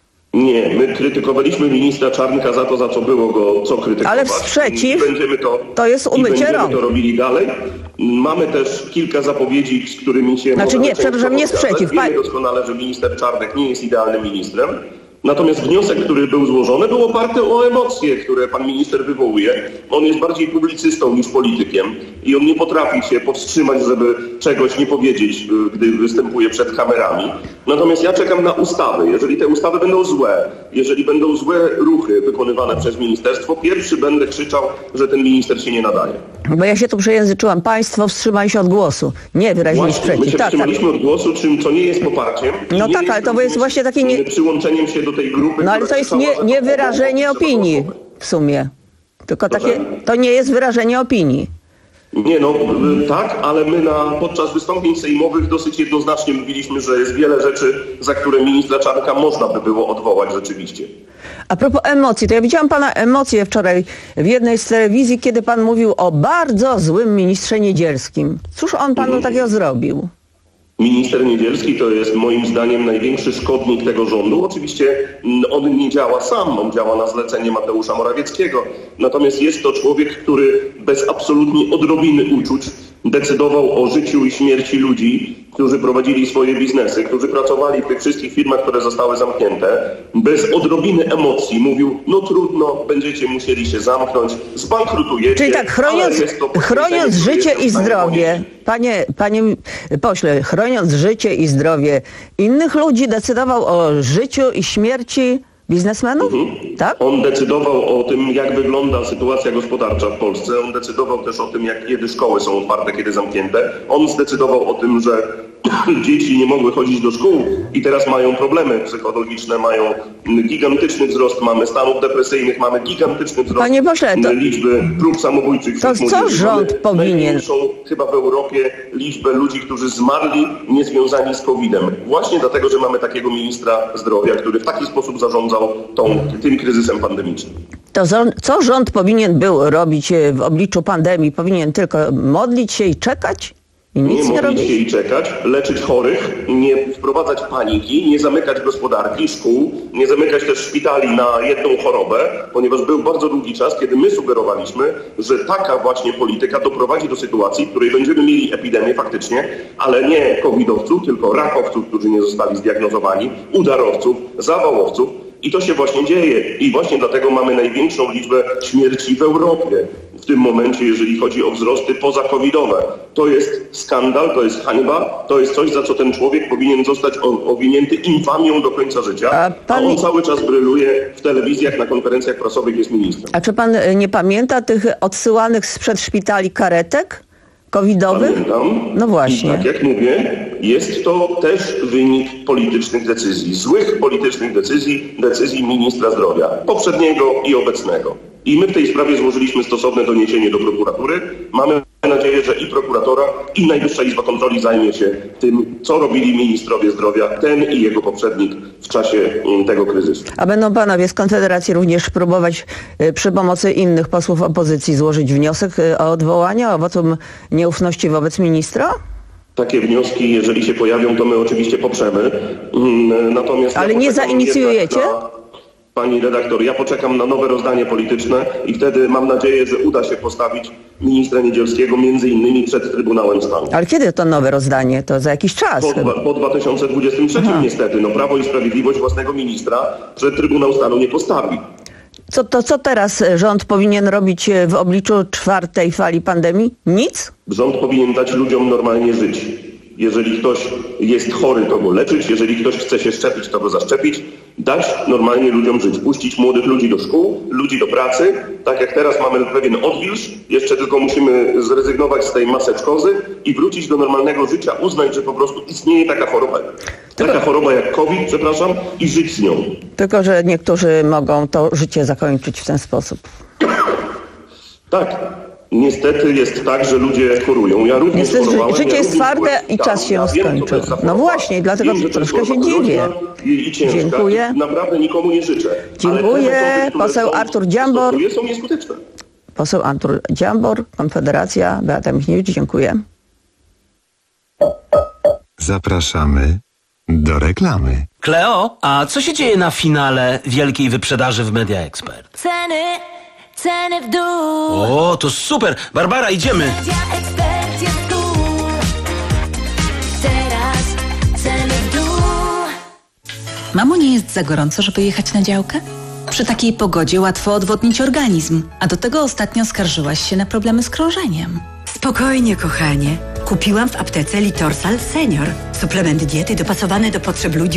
Nie, my krytykowaliśmy ministra Czarnka za to, za co było go co krytykować. Ale w sprzeciw będziemy to, to jest umycie rąk. Będziemy to robili dalej. Mamy też kilka zapowiedzi, z którymi się... Znaczy nie, przepraszam, nie sprzeciw. Wiemy doskonale, że minister Czarnek nie jest idealnym ministrem. Natomiast wniosek, który był złożony, był oparty o emocje, które pan minister wywołuje. On jest bardziej publicystą niż politykiem i on nie potrafi się powstrzymać, żeby czegoś nie powiedzieć, gdy występuje przed kamerami. Natomiast ja czekam na ustawy. Jeżeli te ustawy będą złe, jeżeli będą złe ruchy wykonywane przez ministerstwo, pierwszy będę krzyczał, że ten minister się nie nadaje. Bo ja się tu przejęzyczyłam. Państwo wstrzymaj się od głosu. Nie wyrazili sprzeciw. My się tak, wstrzymaliśmy tak. od głosu, czym, co nie jest poparciem. No tak, ale to jest właśnie takie nie... przyłączeniem się do tej grupy. No ale to jest nie, nie wyrażenie opinii w sumie. Tylko takie, to nie jest wyrażenie opinii. Nie no, tak, ale my na, podczas wystąpień sejmowych dosyć jednoznacznie mówiliśmy, że jest wiele rzeczy, za które ministra Czarnka można by było odwołać rzeczywiście. A propos emocji, to ja widziałam pana emocje wczoraj w jednej z telewizji, kiedy pan mówił o bardzo złym ministrze Niedzielskim. Cóż on panu mhm. takiego zrobił? Minister Niedzielski to jest moim zdaniem największy szkodnik tego rządu. Oczywiście on nie działa sam, on działa na zlecenie Mateusza Morawieckiego. Natomiast jest to człowiek, który bez absolutnie odrobiny uczuć decydował o życiu i śmierci ludzi, którzy prowadzili swoje biznesy, którzy pracowali w tych wszystkich firmach, które zostały zamknięte. Bez odrobiny emocji mówił, no trudno, będziecie musieli się zamknąć, zbankrutujecie. Czyli tak, chroniąc, chroniąc życie i zdrowie, panie, panie pośle, chroniąc życie i zdrowie innych ludzi, decydował o życiu i śmierci biznesmenów? Mhm. Tak? On decydował o tym, jak wygląda sytuacja gospodarcza w Polsce. On decydował też o tym, jak, kiedy szkoły są otwarte, kiedy zamknięte. On zdecydował o tym, że dzieci nie mogły chodzić do szkół i teraz mają problemy psychologiczne, mają gigantyczny wzrost, mamy stanów depresyjnych, mamy gigantyczny wzrost Panie pośle, to, liczby prób samobójczych. To co rząd powinien? Największą chyba w Europie liczbę ludzi, którzy zmarli niezwiązani z kowidem. Właśnie dlatego, że mamy takiego ministra zdrowia, który w taki sposób zarządzał tą, tym kryzysem pandemicznym. To co rząd powinien był robić w obliczu pandemii? Powinien tylko modlić się i czekać? I nic nie nie modlić robić? się i czekać, leczyć chorych, nie wprowadzać paniki, nie zamykać gospodarki, szkół, nie zamykać też szpitali na jedną chorobę, ponieważ był bardzo długi czas, kiedy my sugerowaliśmy, że taka właśnie polityka doprowadzi do sytuacji, w której będziemy mieli epidemię faktycznie, ale nie kowidowców, tylko rakowców, którzy nie zostali zdiagnozowani, udarowców, zawałowców. I to się właśnie dzieje. I właśnie dlatego mamy największą liczbę śmierci w Europie w tym momencie, jeżeli chodzi o wzrosty pozakowidowe. To jest skandal, to jest hańba, to jest coś, za co ten człowiek powinien zostać owinięty infamią do końca życia. A, pan... A on cały czas bryluje w telewizjach, na konferencjach prasowych, jest ministrem. A czy pan nie pamięta tych odsyłanych sprzed szpitali karetek covidowych? Pamiętam. No właśnie. I tak jak mówię, jest to też wynik politycznych decyzji, złych politycznych decyzji, decyzji ministra zdrowia, poprzedniego i obecnego. I my w tej sprawie złożyliśmy stosowne doniesienie do prokuratury. Mamy nadzieję, że i prokuratora, i Najwyższa Izba Kontroli zajmie się tym, co robili ministrowie zdrowia, ten i jego poprzednik w czasie tego kryzysu. A będą panowie z Konfederacji również próbować przy pomocy innych posłów opozycji złożyć wniosek o odwołanie, o wotum nieufności wobec ministra? Takie wnioski, jeżeli się pojawią, to my oczywiście poprzemy. Natomiast Ale ja nie zainicjujecie? Pani redaktor, ja poczekam na nowe rozdanie polityczne i wtedy mam nadzieję, że uda się postawić ministra Niedzielskiego między innymi przed Trybunałem Stanu. Ale kiedy to nowe rozdanie? To za jakiś czas. Po, dwa, po dwa tysiące dwudziestym trzecim Aha. niestety. No Prawo i Sprawiedliwość własnego ministra przed Trybunał Stanu nie postawi. Co, to co teraz rząd powinien robić w obliczu czwartej fali pandemii? Nic? Rząd powinien dać ludziom normalnie żyć. Jeżeli ktoś jest chory, to go leczyć. Jeżeli ktoś chce się szczepić, to go zaszczepić. Dać normalnie ludziom żyć. Puścić młodych ludzi do szkół, ludzi do pracy. Tak jak teraz mamy pewien odwilż. Jeszcze tylko musimy zrezygnować z tej maseczkozy i wrócić do normalnego życia. Uznać, że po prostu istnieje taka choroba. Taka Tylko... choroba jak COVID, przepraszam, i żyć z nią. Tylko że niektórzy mogą to życie zakończyć w ten sposób. Tak. Niestety jest tak, że ludzie chorują. Ja również Niestety, chorowałem. życie ja jest twarde i czas się ja skończył. Wiem, no właśnie, dlatego wiem, troszkę się dziwię. I, i ciężka. Dziękuję. I naprawdę nikomu nie życzę. Dziękuję. Metody, poseł Artur Dziambor. Są nieskuteczne. Poseł Artur Dziambor, Konfederacja, Beata Michniewicz, dziękuję. Zapraszamy do reklamy. Kleo, a co się dzieje na finale wielkiej wyprzedaży w Media Expert? Ceny, ceny w dół. O, to super! Barbara, idziemy! Media Expert jest tu. Teraz ceny w dół. Mamo, nie jest za gorąco, żeby jechać na działkę? Przy takiej pogodzie łatwo odwodnić organizm, a do tego ostatnio skarżyłaś się na problemy z krążeniem. Spokojnie, kochanie. Kupiłam w aptece Litorsal Senior. Suplement diety dopasowany do potrzeb ludzi